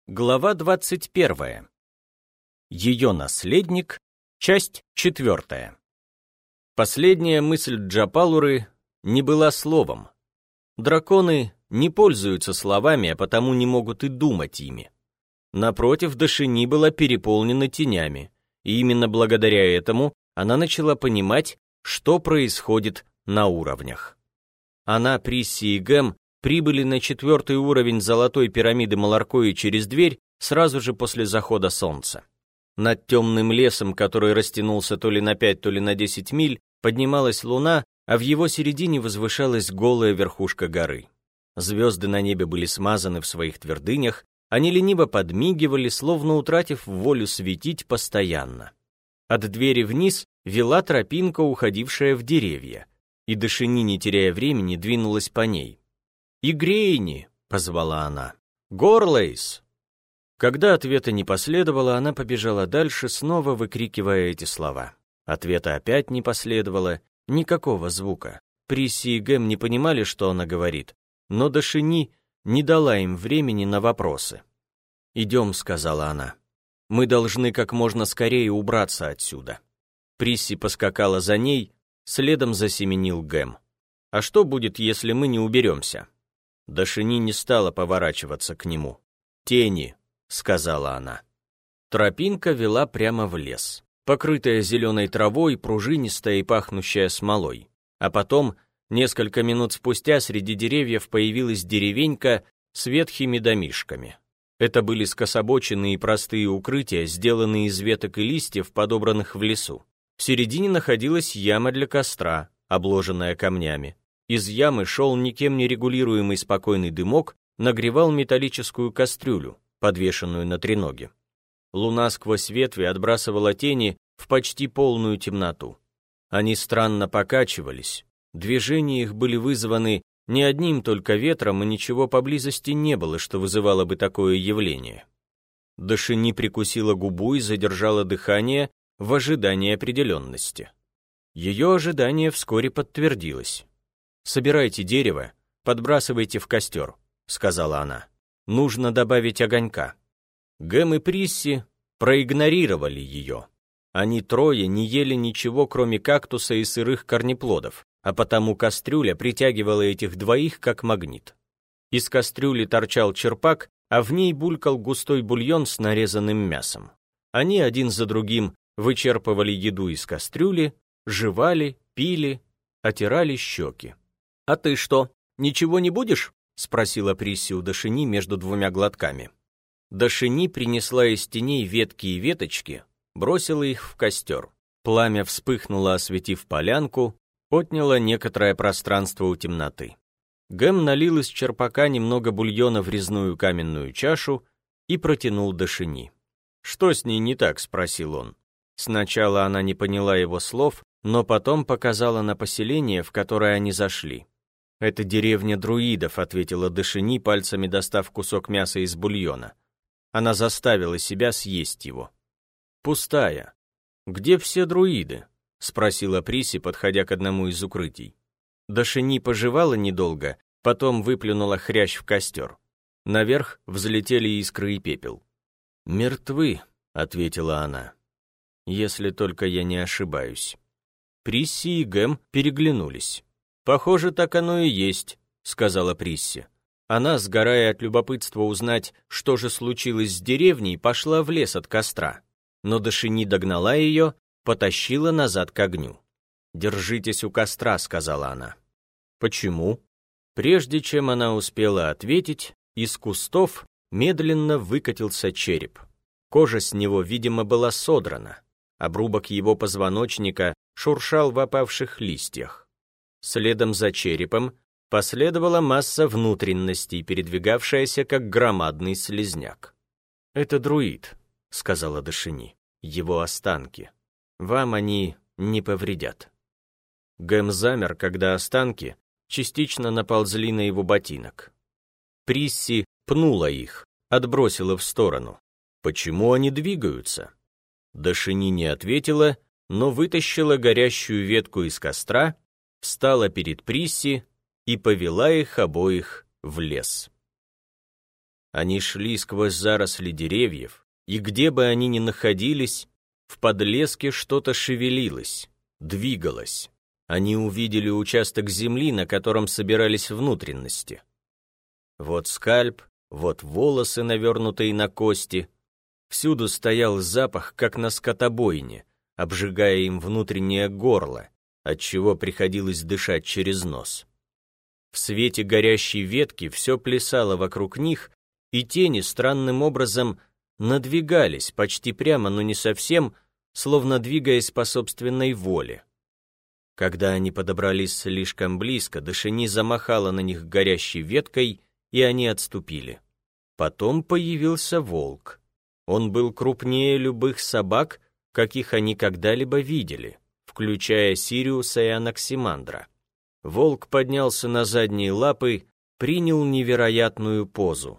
Глава 21. Ее наследник. Часть 4. Последняя мысль Джапалуры не была словом. Драконы не пользуются словами, а потому не могут и думать ими. Напротив, Дашини была переполнена тенями, и именно благодаря этому она начала понимать, что происходит на уровнях. Она, Присси и Гэм прибыли на 4-й уровень золотой пирамиды Маларкои через дверь сразу же после захода солнца. Над темным лесом, который растянулся то ли на 5, то ли на 10 миль, поднималась луна, а в его середине возвышалась голая верхушка горы. Звезды на небе были смазаны в своих твердынях, они лениво подмигивали, словно утратив волю светить постоянно. От двери вниз вела тропинка, уходившая в деревья, и Дашини, не теряя времени, двинулась по ней. «Игрейни!» — позвала она. «Горлейс!» Когда ответа не последовало, она побежала дальше, снова выкрикивая эти слова. Ответа опять не последовало, никакого звука. Присси и Гэм не понимали, что она говорит, но Дашини не дала им времени на вопросы. «Идем», — сказала она. «Мы должны как можно скорее убраться отсюда». Присси поскакала за ней, следом засеменил Гэм. «А что будет, если мы не уберемся?» Дашини не стала поворачиваться к нему. «Тени», — сказала она. Тропинка вела прямо в лес, покрытая зеленой травой, пружинистая и пахнущая смолой. А потом, несколько минут спустя, среди деревьев появилась деревенька с ветхими домишками. Это были скособоченные и простые укрытия, сделанные из веток и листьев, подобранных в лесу. В середине находилась яма для костра, обложенная камнями. Из ямы шел никем не регулируемый спокойный дымок, нагревал металлическую кастрюлю, подвешенную на треноге. Луна сквозь ветви отбрасывала тени в почти полную темноту. Они странно покачивались, движения их были вызваны не одним только ветром, и ничего поблизости не было, что вызывало бы такое явление. Дашини прикусила губу и задержала дыхание в ожидании определенности. Ее ожидание вскоре подтвердилось. «Собирайте дерево, подбрасывайте в костер», — сказала она. «Нужно добавить огонька». Гэм и Присси проигнорировали ее. Они трое не ели ничего, кроме кактуса и сырых корнеплодов, а потому кастрюля притягивала этих двоих как магнит. Из кастрюли торчал черпак, а в ней булькал густой бульон с нарезанным мясом. Они один за другим вычерпывали еду из кастрюли, жевали, пили, отирали щеки. «А ты что, ничего не будешь?» — спросила Присси у Дашини между двумя глотками. Дашини принесла из теней ветки и веточки, бросила их в костер. Пламя вспыхнуло, осветив полянку, отняло некоторое пространство у темноты. Гэм налил из черпака немного бульона в резную каменную чашу и протянул Дашини. «Что с ней не так?» — спросил он. Сначала она не поняла его слов, но потом показала на поселение, в которое они зашли. «Это деревня друидов», — ответила Дашини, пальцами достав кусок мяса из бульона. Она заставила себя съесть его. «Пустая. Где все друиды?» — спросила Присси, подходя к одному из укрытий. Дашини пожевала недолго, потом выплюнула хрящ в костер. Наверх взлетели искры и пепел. «Мертвы», — ответила она. «Если только я не ошибаюсь». Присси и Гэм переглянулись. «Похоже, так оно и есть», — сказала Присси. Она, сгорая от любопытства узнать, что же случилось с деревней, пошла в лес от костра. Но Дашини догнала ее, потащила назад к огню. «Держитесь у костра», — сказала она. «Почему?» Прежде чем она успела ответить, из кустов медленно выкатился череп. Кожа с него, видимо, была содрана. Обрубок его позвоночника шуршал в опавших листьях. Следом за черепом последовала масса внутренностей, передвигавшаяся как громадный слизняк. «Это друид», — сказала Дашини. «Его останки. Вам они не повредят». Гэм замер, когда останки частично наползли на его ботинок. Присси пнула их, отбросила в сторону. «Почему они двигаются?» Дашини не ответила, но вытащила горящую ветку из костра, встала перед Присси и повела их обоих в лес. Они шли сквозь заросли деревьев, и где бы они ни находились, в подлеске что-то шевелилось, двигалось. Они увидели участок земли, на котором собирались внутренности. Вот скальп, вот волосы, навернутые на кости. Всюду стоял запах, как на скотобойне, обжигая им внутреннее горло, отчего приходилось дышать через нос. В свете горящей ветки все плясало вокруг них, и тени странным образом надвигались почти прямо, но не совсем, словно двигаясь по собственной воле. Когда они подобрались слишком близко, Дашени замахала на них горящей веткой, и они отступили. Потом появился волк. Он был крупнее любых собак, каких они когда-либо видели, включая Сириуса и Анаксимандра. Волк поднялся на задние лапы, принял невероятную позу.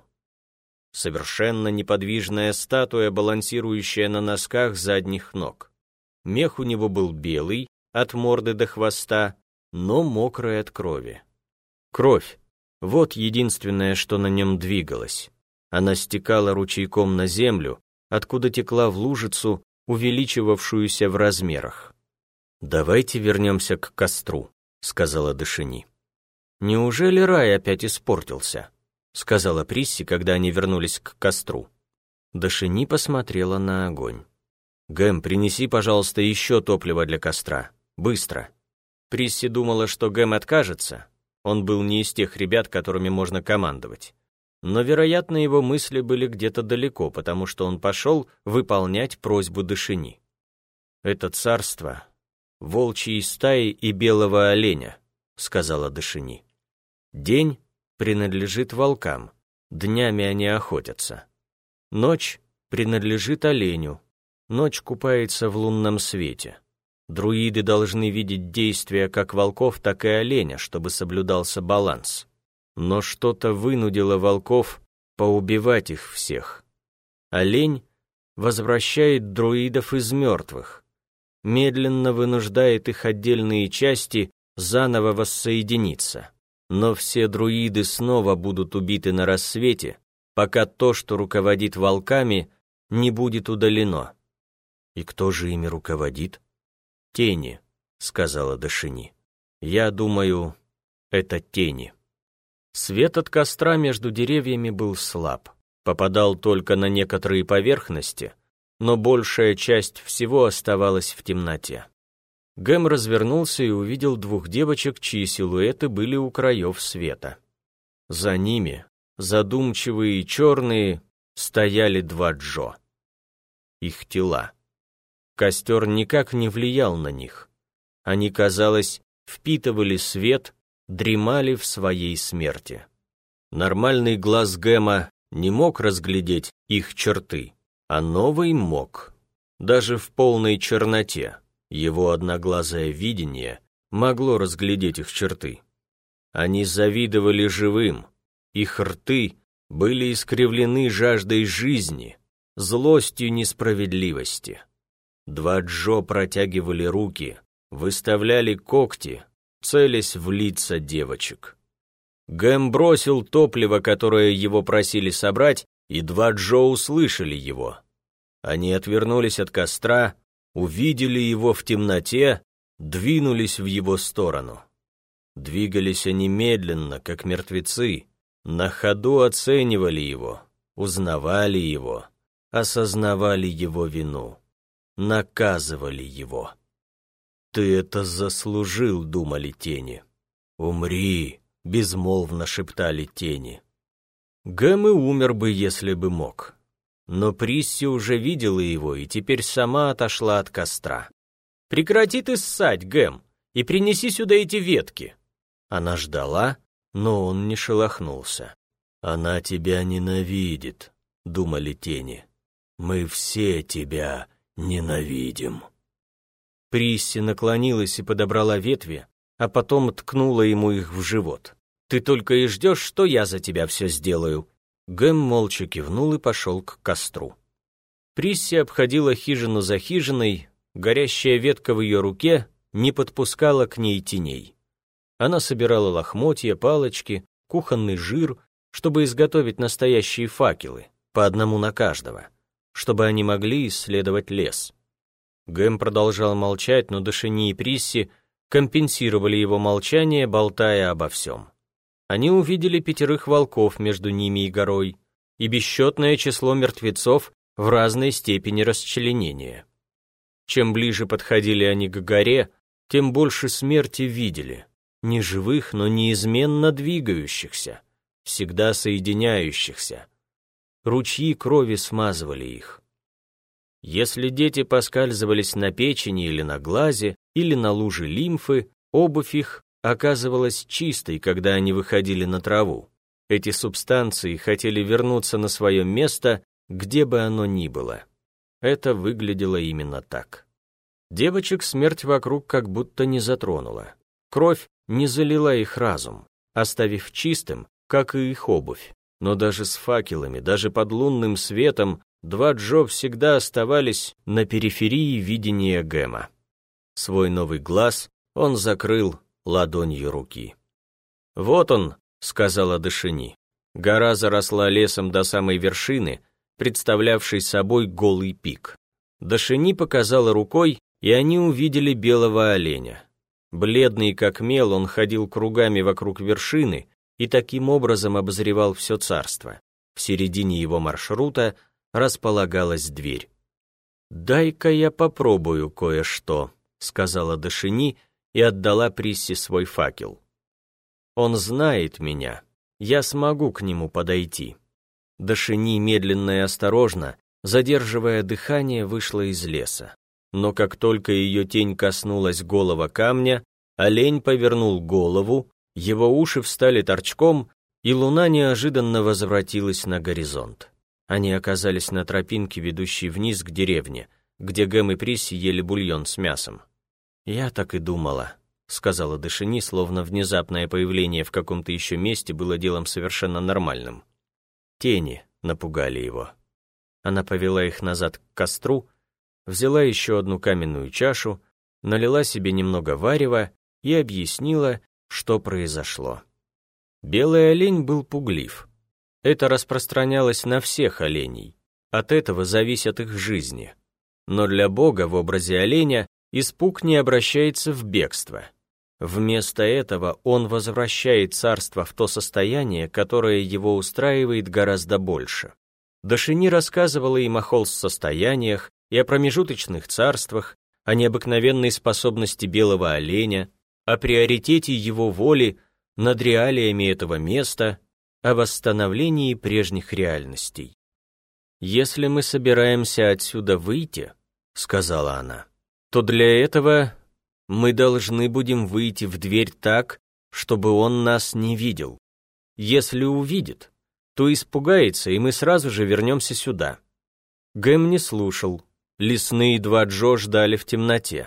Совершенно неподвижная статуя, балансирующая на носках задних ног. Мех у него был белый, от морды до хвоста, но мокрый от крови. Кровь — вот единственное, что на нем двигалось. Она стекала ручейком на землю, откуда текла в лужицу, увеличивавшуюся в размерах. «Давайте вернемся к костру», — сказала Дашени. «Неужели рай опять испортился?» — сказала Присси, когда они вернулись к костру. Дашени посмотрела на огонь. «Гэм, принеси, пожалуйста, еще топливо для костра. Быстро». Присси думала, что Гэм откажется. Он был не из тех ребят, которыми можно командовать. Но, вероятно, его мысли были где-то далеко, потому что он пошел выполнять просьбу Дашени. «Это царство волчьей стаи и белого оленя», — сказала Дашени. «День принадлежит волкам, днями они охотятся. Ночь принадлежит оленю, ночь купается в лунном свете. Друиды должны видеть действия как волков, так и оленя, чтобы соблюдался баланс. Но что-то вынудило волков поубивать их всех. Олень возвращает друидов из мертвых, медленно вынуждает их отдельные части заново воссоединиться. Но все друиды снова будут убиты на рассвете, пока то, что руководит волками, не будет удалено». «И кто же ими руководит?» «Тени», — сказала Дашени. «Я думаю, это тени». Свет от костра между деревьями был слаб, попадал только на некоторые поверхности, но большая часть всего оставалась в темноте. Гэм развернулся и увидел двух девочек, чьи силуэты были у краев света. За ними, задумчивые и черные, стояли два Джо. Их тела. Костер никак не влиял на них. Они, казалось, впитывали свет, дремали в своей смерти. Нормальный глаз Гэма не мог разглядеть их черты, а новый мог. Даже в полной черноте его одноглазое видение могло разглядеть их черты. Они завидовали живым, их рты были искривлены жаждой жизни, злостью несправедливости. Два Джо протягивали руки, выставляли когти, целясь в лица девочек. Гэм бросил топливо, которое его просили собрать, и два Джо услышали его. Они отвернулись от костра, увидели его в темноте, двинулись в его сторону. Двигались они медленно, как мертвецы, на ходу оценивали его, узнавали его, осознавали его вину, наказывали его. «Ты это заслужил», — думали тени. «Умри», — безмолвно шептали тени. Гэм и умер бы, если бы мог. Но Присси уже видела его и теперь сама отошла от костра. «Прекрати ты ссать, Гэм, и принеси сюда эти ветки». Она ждала, но он не шелохнулся. «Она тебя ненавидит», — думали тени. «Мы все тебя ненавидим». Присси наклонилась и подобрала ветви, а потом ткнула ему их в живот. «Ты только и ждешь, что я за тебя все сделаю». Гэм молча кивнул и пошел к костру. Присси обходила хижину за хижиной, горящая ветка в ее руке не подпускала к ней теней. Она собирала лохмотья, палочки, кухонный жир, чтобы изготовить настоящие факелы, по одному на каждого, чтобы они могли исследовать лес. Гэм продолжал молчать, но Дашини и Присси компенсировали его молчание, болтая обо всем. Они увидели 5 волков между ними и горой и бесчетное число мертвецов в разной степени расчленения. Чем ближе подходили они к горе, тем больше смерти видели, не живых, но неизменно двигающихся, всегда соединяющихся. Ручьи крови смазывали их. Если дети поскальзывались на печени или на глазе, или на луже лимфы, обувь их оказывалась чистой, когда они выходили на траву. Эти субстанции хотели вернуться на свое место, где бы оно ни было. Это выглядело именно так. Девочек смерть вокруг как будто не затронула. Кровь не залила их разум, оставив чистым, как и их обувь. Но даже с факелами, даже под лунным светом, 2 Джо всегда оставались на периферии видения Гэма. Свой новый глаз он закрыл ладонью руки. «Вот он», — сказала Дашини. Гора заросла лесом до самой вершины, представлявшей собой голый пик. Дашини показала рукой, и они увидели белого оленя. Бледный как мел, он ходил кругами вокруг вершины и таким образом обозревал все царство. В середине его маршрута располагалась дверь. «Дай-ка я попробую кое-что», — сказала Дашини и отдала Присси свой факел. «Он знает меня, я смогу к нему подойти». Дашини медленно и осторожно, задерживая дыхание, вышла из леса. Но как только ее тень коснулась голого камня, олень повернул голову, его уши встали торчком, и луна неожиданно возвратилась на горизонт. Они оказались на тропинке, ведущей вниз к деревне, где Гэм и Присси ели бульон с мясом. «Я так и думала», — сказала Дашини, словно внезапное появление в каком-то еще месте было делом совершенно нормальным. Тени напугали его. Она повела их назад к костру, взяла еще одну каменную чашу, налила себе немного варева и объяснила, что произошло. Белый олень был пуглив. Это распространялось на всех оленей. От этого зависят их жизни. Но для Бога в образе оленя испуг не обращается в бегство. Вместо этого он возвращает царство в то состояние, которое его устраивает гораздо больше. Дашини рассказывала им о холст-состояниях и о промежуточных царствах, о необыкновенной способности белого оленя, о приоритете его воли над реалиями этого места, о восстановлении прежних реальностей. «Если мы собираемся отсюда выйти, — сказала она, — то для этого мы должны будем выйти в дверь так, чтобы он нас не видел. Если увидит, то испугается, и мы сразу же вернемся сюда». Гэм не слушал. Лесные 2 Джо ждали в темноте.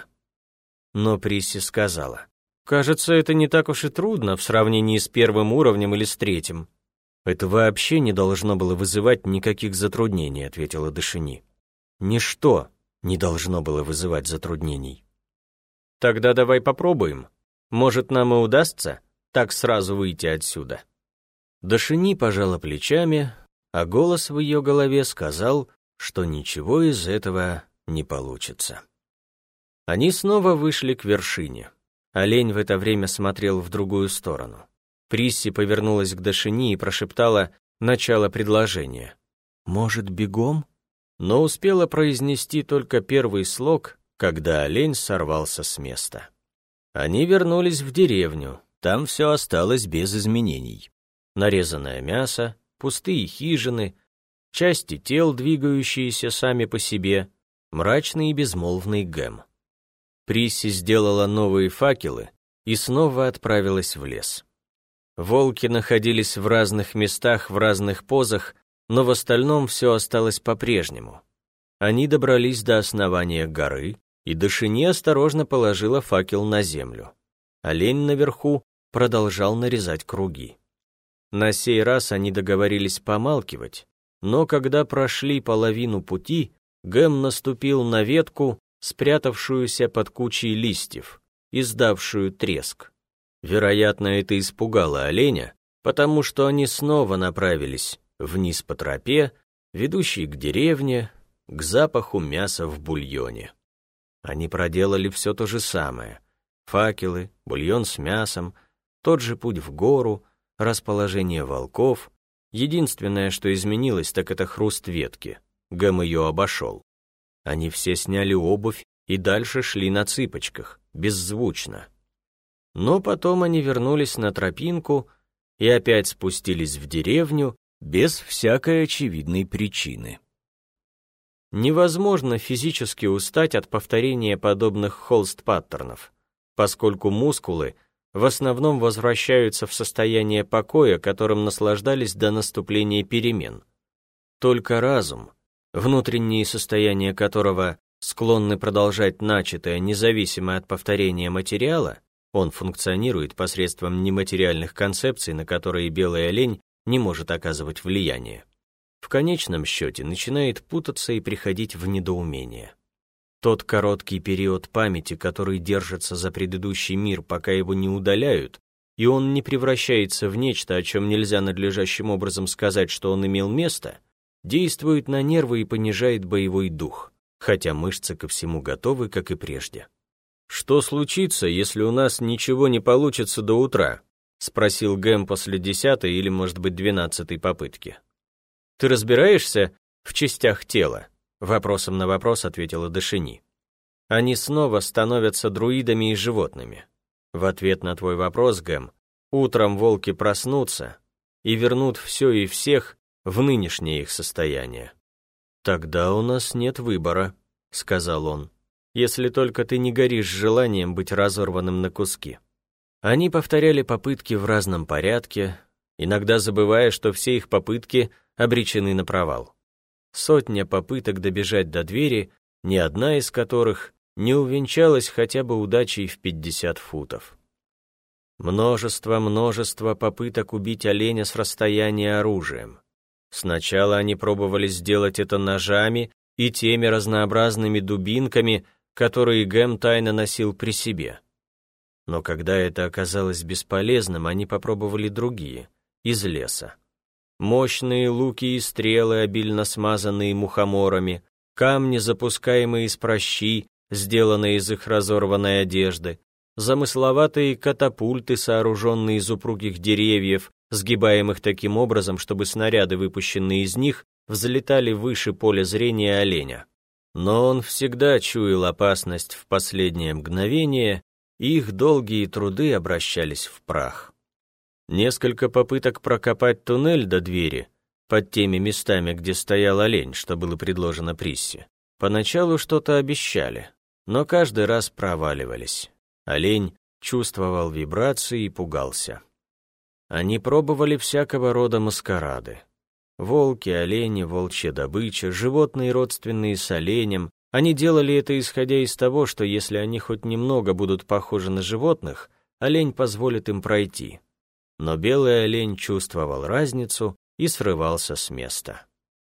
Но Присси сказала: «Кажется, это не так уж и трудно в сравнении с 1 уровнем или с 3. «Это вообще не должно было вызывать никаких затруднений», — ответила Дашини. «Ничто не должно было вызывать затруднений». «Тогда давай попробуем. Может, нам и удастся так сразу выйти отсюда». Дашини пожала плечами, а голос в ее голове сказал, что ничего из этого не получится. Они снова вышли к вершине. Олень в это время смотрел в другую сторону. Присси повернулась к Дашини и прошептала начало предложения. «Может, бегом?» Но успела произнести только первый слог, когда олень сорвался с места. Они вернулись в деревню, там все осталось без изменений. Нарезанное мясо, пустые хижины, части тел, двигающиеся сами по себе, мрачный и безмолвный Гэм. Присси сделала новые факелы и снова отправилась в лес. Волки находились в разных местах, в разных позах, но в остальном все осталось по-прежнему. Они добрались до основания горы, и Дашини осторожно положила факел на землю. Олень наверху продолжал нарезать круги. На сей раз они договорились помалкивать, но когда прошли половину пути, Гэм наступил на ветку, спрятавшуюся под кучей листьев, издавшую треск. Вероятно, это испугало оленя, потому что они снова направились вниз по тропе, ведущей к деревне, к запаху мяса в бульоне. Они проделали все то же самое. Факелы, бульон с мясом, тот же путь в гору, расположение волков. Единственное, что изменилось, так это хруст ветки. Гэм ее обошел. Они все сняли обувь и дальше шли на цыпочках, беззвучно. Но потом они вернулись на тропинку и опять спустились в деревню без всякой очевидной причины. Невозможно физически устать от повторения подобных холст-паттернов, поскольку мускулы в основном возвращаются в состояние покоя, которым наслаждались до наступления перемен. Только разум, внутренние состояния которого склонны продолжать начатое независимо от повторения материала, он функционирует посредством нематериальных концепций, на которые белый олень не может оказывать влияние, в конечном счете начинает путаться и приходить в недоумение. Тот короткий период памяти, который держится за предыдущий мир, пока его не удаляют, и он не превращается в нечто, о чем нельзя надлежащим образом сказать, что он имел место, действует на нервы и понижает боевой дух, хотя мышцы ко всему готовы, как и прежде. «Что случится, если у нас ничего не получится до утра?» — спросил Гэм после 10-й или, может быть, 12-й попытки. «Ты разбираешься в частях тела?» — вопросом на вопрос ответила Дашини. «Они снова становятся друидами и животными. В ответ на твой вопрос, Гэм, утром волки проснутся и вернут все и всех в нынешнее их состояние». «Тогда у нас нет выбора», — сказал он, «если только ты не горишь желанием быть разорванным на куски». Они повторяли попытки в разном порядке, иногда забывая, что все их попытки обречены на провал. Сотня попыток добежать до двери, ни одна из которых не увенчалась хотя бы удачей в 50 футов. Множество попыток убить оленя с расстояния оружием. Сначала они пробовали сделать это ножами и теми разнообразными дубинками, которые Гэм тайно носил при себе. Но когда это оказалось бесполезным, они попробовали другие, из леса. Мощные луки и стрелы, обильно смазанные мухоморами, камни, запускаемые из пращи, сделанные из их разорванной одежды, замысловатые катапульты, сооруженные из упругих деревьев, сгибаемых таким образом, чтобы снаряды, выпущенные из них, взлетали выше поля зрения оленя. Но он всегда чуял опасность в последнее мгновение, и их долгие труды обращались в прах. Несколько попыток прокопать туннель до двери, под теми местами, где стоял олень, что было предложено Присси, поначалу что-то обещали, но каждый раз проваливались. Олень чувствовал вибрации и пугался. Они пробовали всякого рода маскарады. Волки, олени, волчья добыча, животные, родственные с оленем. Они делали это, исходя из того, что если они хоть немного будут похожи на животных, олень позволит им пройти. Но белый олень чувствовал разницу и срывался с места.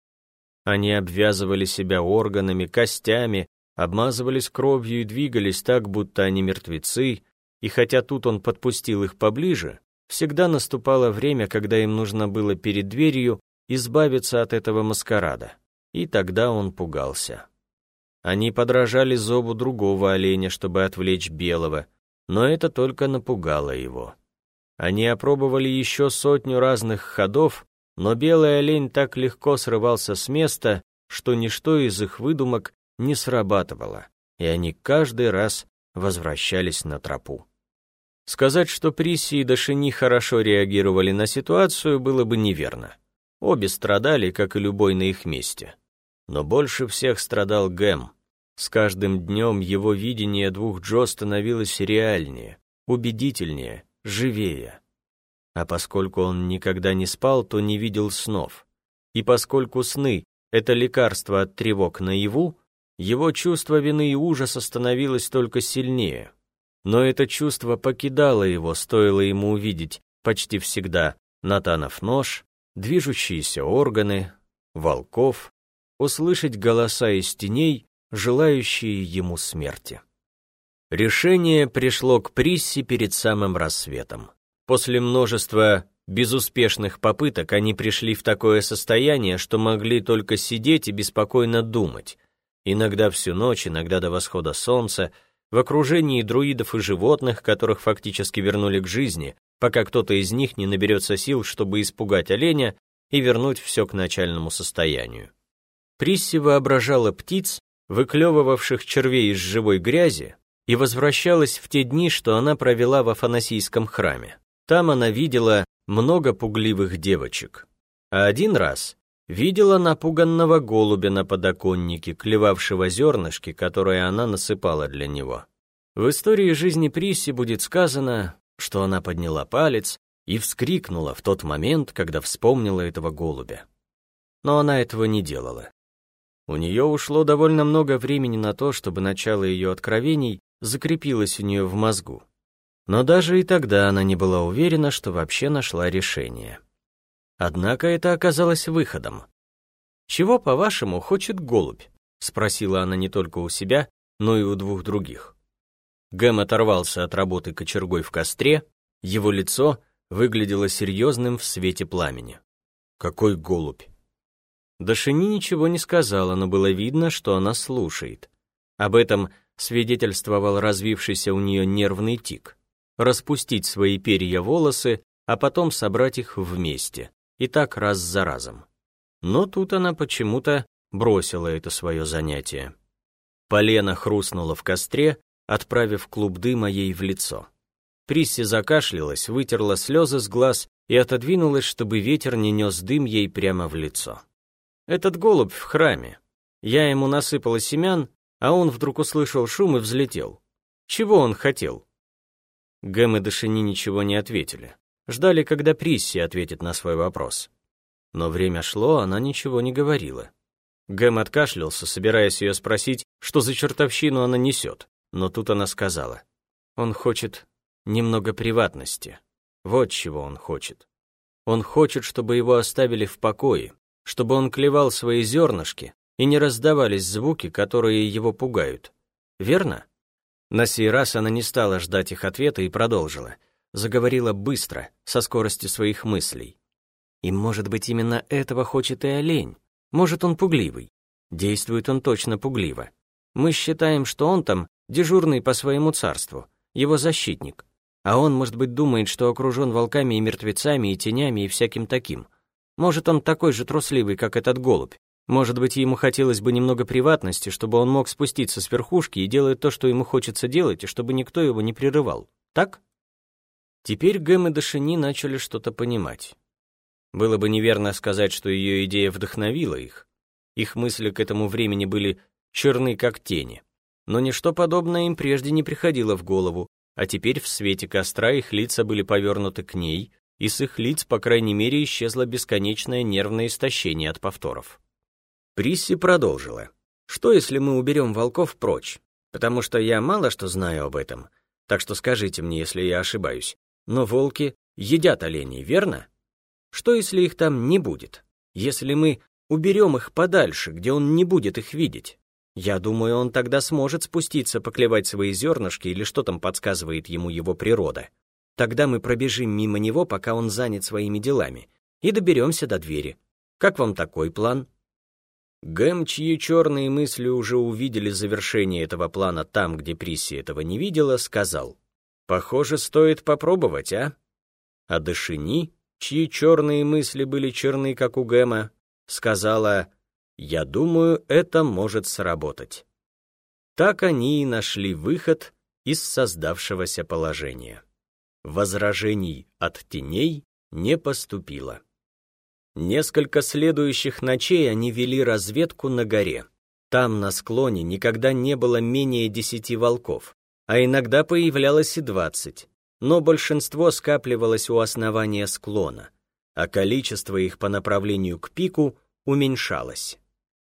Они обвязывали себя органами, костями, обмазывались кровью и двигались так, будто они мертвецы, и хотя тут он подпустил их поближе, всегда наступало время, когда им нужно было перед дверью избавиться от этого маскарада, и тогда он пугался. Они подражали зову другого оленя, чтобы отвлечь белого, но это только напугало его. Они опробовали еще 100 разных ходов, но белый олень так легко срывался с места, что ничто из их выдумок не срабатывало, и они каждый раз возвращались на тропу. Сказать, что Присси и Дашини хорошо реагировали на ситуацию, было бы неверно. Обе страдали, как и любой на их месте. Но больше всех страдал Гэм. С каждым днем его видение двух Джо становилось реальнее, убедительнее, живее. А поскольку он никогда не спал, то не видел снов. И поскольку сны — это лекарство от тревог наяву, его чувство вины и ужаса становилось только сильнее. Но это чувство покидало его, стоило ему увидеть почти всегда Натанов нож, движущиеся органы, волков, услышать голоса из теней, желающие ему смерти. Решение пришло к Присси перед самым рассветом. После множества безуспешных попыток они пришли в такое состояние, что могли только сидеть и беспокойно думать, иногда всю ночь, иногда до восхода солнца, в окружении друидов и животных, которых фактически вернули к жизни, пока кто-то из них не наберется сил, чтобы испугать оленя и вернуть все к начальному состоянию. Присси воображала птиц, выклевывавших червей из живой грязи, и возвращалась в те дни, что она провела в Афанасийском храме. Там она видела много пугливых девочек. А один раз видела напуганного голубя на подоконнике, клевавшего зернышки, которые она насыпала для него. В истории жизни Присси будет сказано, что она подняла палец и вскрикнула в тот момент, когда вспомнила этого голубя. Но она этого не делала. У нее ушло довольно много времени на то, чтобы начало ее откровений закрепилось у нее в мозгу. Но даже и тогда она не была уверена, что вообще нашла решение. Однако это оказалось выходом. «Чего, по-вашему, хочет голубь?» — спросила она не только у себя, но и у двух других. Гэм оторвался от работы кочергой в костре, его лицо выглядело серьезным в свете пламени. «Какой голубь?» Дашини ничего не сказала, но было видно, что она слушает. Об этом свидетельствовал развившийся у нее нервный тик. Распустить свои перья волосы, а потом собрать их вместе, и так раз за разом. Но тут она почему-то бросила это свое занятие. Полено хрустнуло в костре, отправив клуб дыма ей в лицо. Присси закашлялась, вытерла слезы с глаз и отодвинулась, чтобы ветер не нес дым ей прямо в лицо. «Этот голубь в храме. Я ему насыпала семян, а он вдруг услышал шум и взлетел. Чего он хотел?» Гэм и Дашини ничего не ответили. Ждали, когда Присси ответит на свой вопрос. Но время шло, она ничего не говорила. Гэм откашлялся, собираясь ее спросить, что за чертовщину она несет. Но тут она сказала: «Он хочет немного приватности. Вот чего он хочет. Он хочет, чтобы его оставили в покое, чтобы он клевал свои зернышки, и не раздавались звуки, которые его пугают. Верно?» На сей раз она не стала ждать их ответа и продолжила. Заговорила быстро, со скоростью своих мыслей. «И, может быть, именно этого хочет и олень. Может, он пугливый. Действует он точно пугливо. Мы считаем, что он там дежурный по своему царству, его защитник. А он, может быть, думает, что окружен волками и мертвецами, и тенями, и всяким таким. Может, он такой же трусливый, как этот голубь. Может быть, ему хотелось бы немного приватности, чтобы он мог спуститься с верхушки и делать то, что ему хочется делать, и чтобы никто его не прерывал. Так?» Теперь Гэм и Дашини начали что-то понимать. Было бы неверно сказать, что ее идея вдохновила их. Их мысли к этому времени были черны, как тени. Но ничто подобное им прежде не приходило в голову, а теперь в свете костра их лица были повернуты к ней, и с их лиц, по крайней мере, исчезло бесконечное нервное истощение от повторов. Присси продолжила. «Что, если мы уберем волков прочь? Потому что я мало что знаю об этом, так что скажите мне, если я ошибаюсь. Но волки едят оленей, верно? Что, если их там не будет? Если мы уберем их подальше, где он не будет их видеть? Я думаю, он тогда сможет спуститься поклевать свои зернышки или что там подсказывает ему его природа. Тогда мы пробежим мимо него, пока он занят своими делами, и доберемся до двери. Как вам такой план?» Гэм, чьи черные мысли уже увидели завершение этого плана там, где Присси этого не видела, сказал: «Похоже, стоит попробовать, а?» А Дашини, чьи черные мысли были черны, как у Гэма, сказала: «Я думаю, это может сработать». Так они и нашли выход из создавшегося положения. Возражений от теней не поступило. Несколько следующих ночей они вели разведку на горе. Там, на склоне, никогда не было менее 10 волков, а иногда появлялось и 20, но большинство скапливалось у основания склона, а количество их по направлению к пику уменьшалось.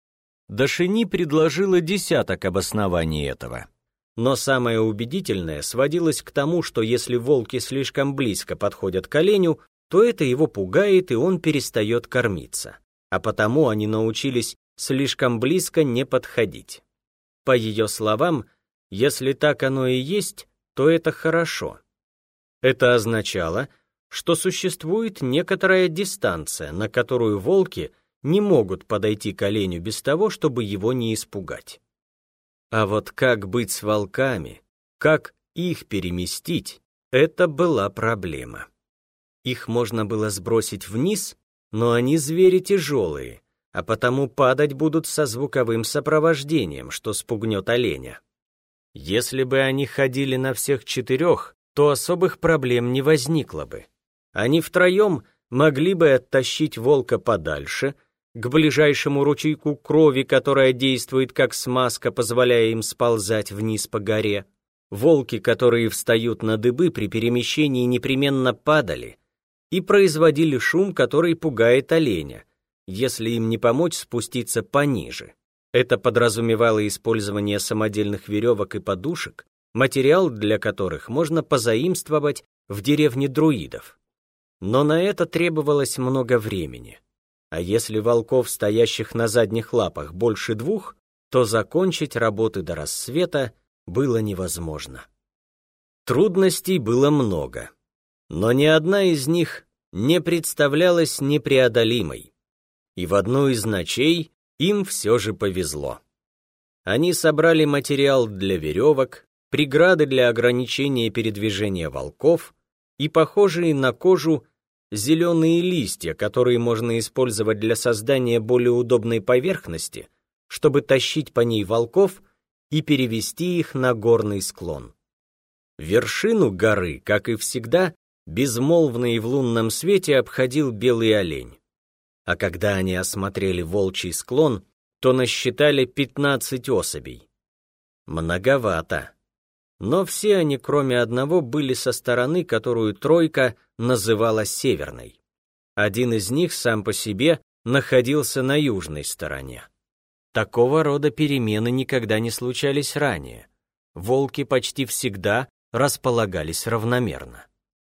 Дашини предложила десяток обоснований этого. Но самое убедительное сводилось к тому, что если волки слишком близко подходят к оленю, то это его пугает, и он перестает кормиться. А потому они научились слишком близко не подходить. По ее словам, если так оно и есть, то это хорошо. Это означало, что существует некоторая дистанция, на которую волки не могут подойти к оленю без того, чтобы его не испугать. А вот как быть с волками, как их переместить, это была проблема. Их можно было сбросить вниз, но они звери тяжелые, а потому падать будут со звуковым сопровождением, что спугнет оленя. Если бы они ходили на всех четырех, то особых проблем не возникло бы. Они втроем могли бы оттащить волка подальше, к ближайшему ручейку крови, которая действует как смазка, позволяя им сползать вниз по горе. Волки, которые встают на дыбы при перемещении, непременно падали и производили шум, который пугает оленя, если им не помочь спуститься пониже. Это подразумевало использование самодельных веревок и подушек, материал для которых можно позаимствовать в деревне друидов. Но на это требовалось много времени. А если волков, стоящих на задних лапах, больше двух, то закончить работы до рассвета было невозможно. Трудностей было много, но ни одна из них не представлялась непреодолимой. И в одну из ночей им все же повезло. Они собрали материал для веревок, преграды для ограничения передвижения волков и похожие на кожу зеленые листья, которые можно использовать для создания более удобной поверхности, чтобы тащить по ней волков и перевести их на горный склон. Вершину горы, как и всегда, безмолвно и в лунном свете обходил белый олень. А когда они осмотрели волчий склон, то насчитали 15 особей. Многовато. Но все они, кроме одного, были со стороны, которую тройка называла северной. Один из них сам по себе находился на южной стороне. Такого рода перемены никогда не случались ранее. Волки почти всегда располагались равномерно.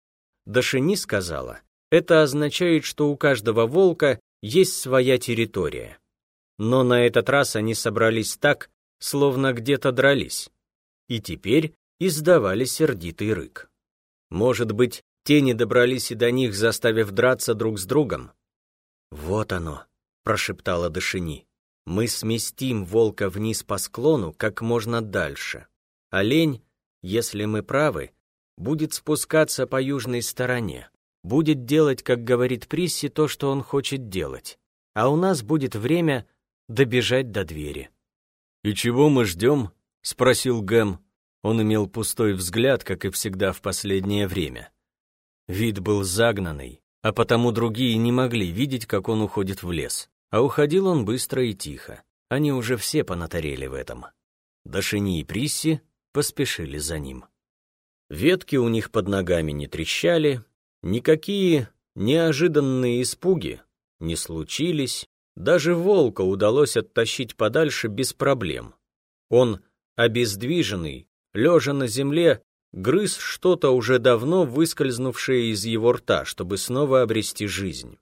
Дашини сказала, это означает, что у каждого волка есть своя территория. Но на этот раз они собрались так, словно где-то дрались, и теперь издавали сердитый рык. Может быть, те не добрались и до них, заставив драться друг с другом? «Вот оно», — прошептала Дашини. «Мы сместим волка вниз по склону как можно дальше. Олень, если мы правы, будет спускаться по южной стороне, будет делать, как говорит Присси, то, что он хочет делать, а у нас будет время добежать до двери». «И чего мы ждем?» — спросил Гэм. Он имел пустой взгляд, как и всегда в последнее время. Вид был загнанный, а потому другие не могли видеть, как он уходит в лес. А уходил он быстро и тихо. Они уже все понатарели в этом. Дашини и Присси поспешили за ним. Ветки у них под ногами не трещали, никакие неожиданные испуги не случились, даже волка удалось оттащить подальше без проблем. Он, обездвиженный, лежа на земле, грыз что-то уже давно выскользнувшее из его рта, чтобы снова обрести жизнь.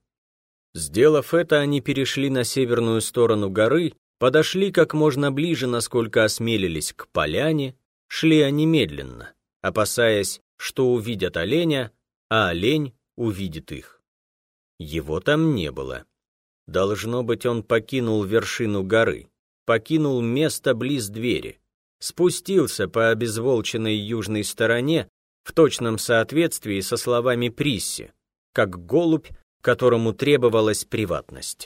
Сделав это, они перешли на северную сторону горы, подошли как можно ближе, насколько осмелились, к поляне, шли они медленно, опасаясь, что увидят оленя, а олень увидит их. Его там не было. Должно быть, он покинул вершину горы, покинул место близ двери, спустился по обезволченной южной стороне в точном соответствии со словами Присси, как голубь, которому требовалась приватность.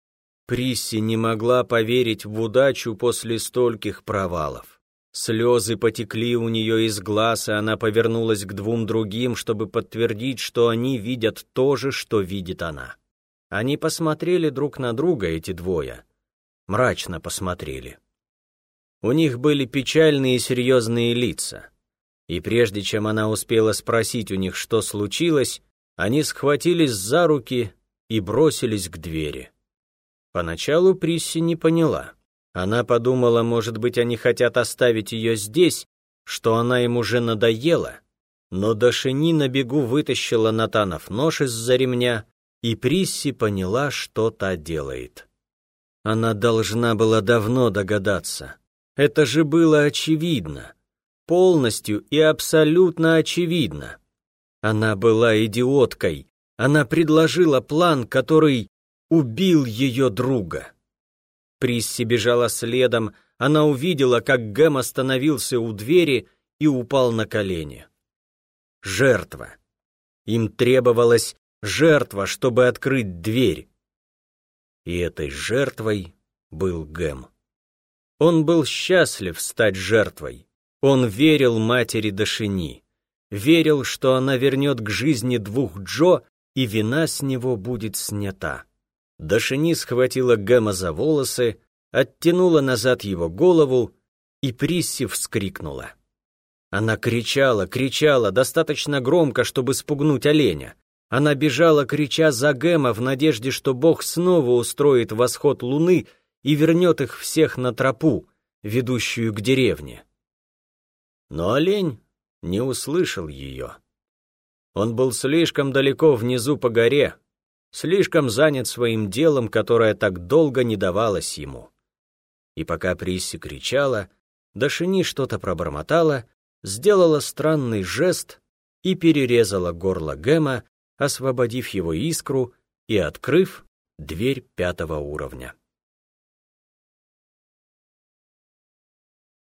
Присси не могла поверить в удачу после стольких провалов. Слезы потекли у нее из глаз, и она повернулась к двум другим, чтобы подтвердить, что они видят то же, что видит она. Они посмотрели друг на друга, эти двое. Мрачно посмотрели. У них были печальные и серьезные лица. И прежде чем она успела спросить у них, что случилось, они схватились за руки и бросились к двери. Поначалу Присси не поняла. Она подумала, может быть, они хотят оставить ее здесь, что она им уже надоела, но Дашини на бегу вытащила Натанов нож из-за ремня, и Присси поняла, что та делает. Она должна была давно догадаться. Это же было очевидно. Полностью и абсолютно очевидно. Она была идиоткой. Она предложила план, который убил ее друга. Присси бежала следом. Она увидела, как Гэм остановился у двери и упал на колени. Жертва. Им требовалась жертва, чтобы открыть дверь. И этой жертвой был Гэм. Он был счастлив стать жертвой. Он верил матери Дашини. Верил, что она вернет к жизни двух Джо, и вина с него будет снята. Дашини схватила Гэма за волосы, оттянула назад его голову, и Присси вскрикнула. Она кричала достаточно громко, чтобы спугнуть оленя. Она бежала, крича за Гэма, в надежде, что Бог снова устроит восход луны и вернет их всех на тропу, ведущую к деревне. Но олень не услышал ее. Он был слишком далеко внизу по горе, слишком занят своим делом, которое так долго не давалось ему. И пока Присси кричала, Дашини что-то пробормотала, сделала странный жест и перерезала горло Гэма, освободив его искру и открыв дверь 5-го уровня.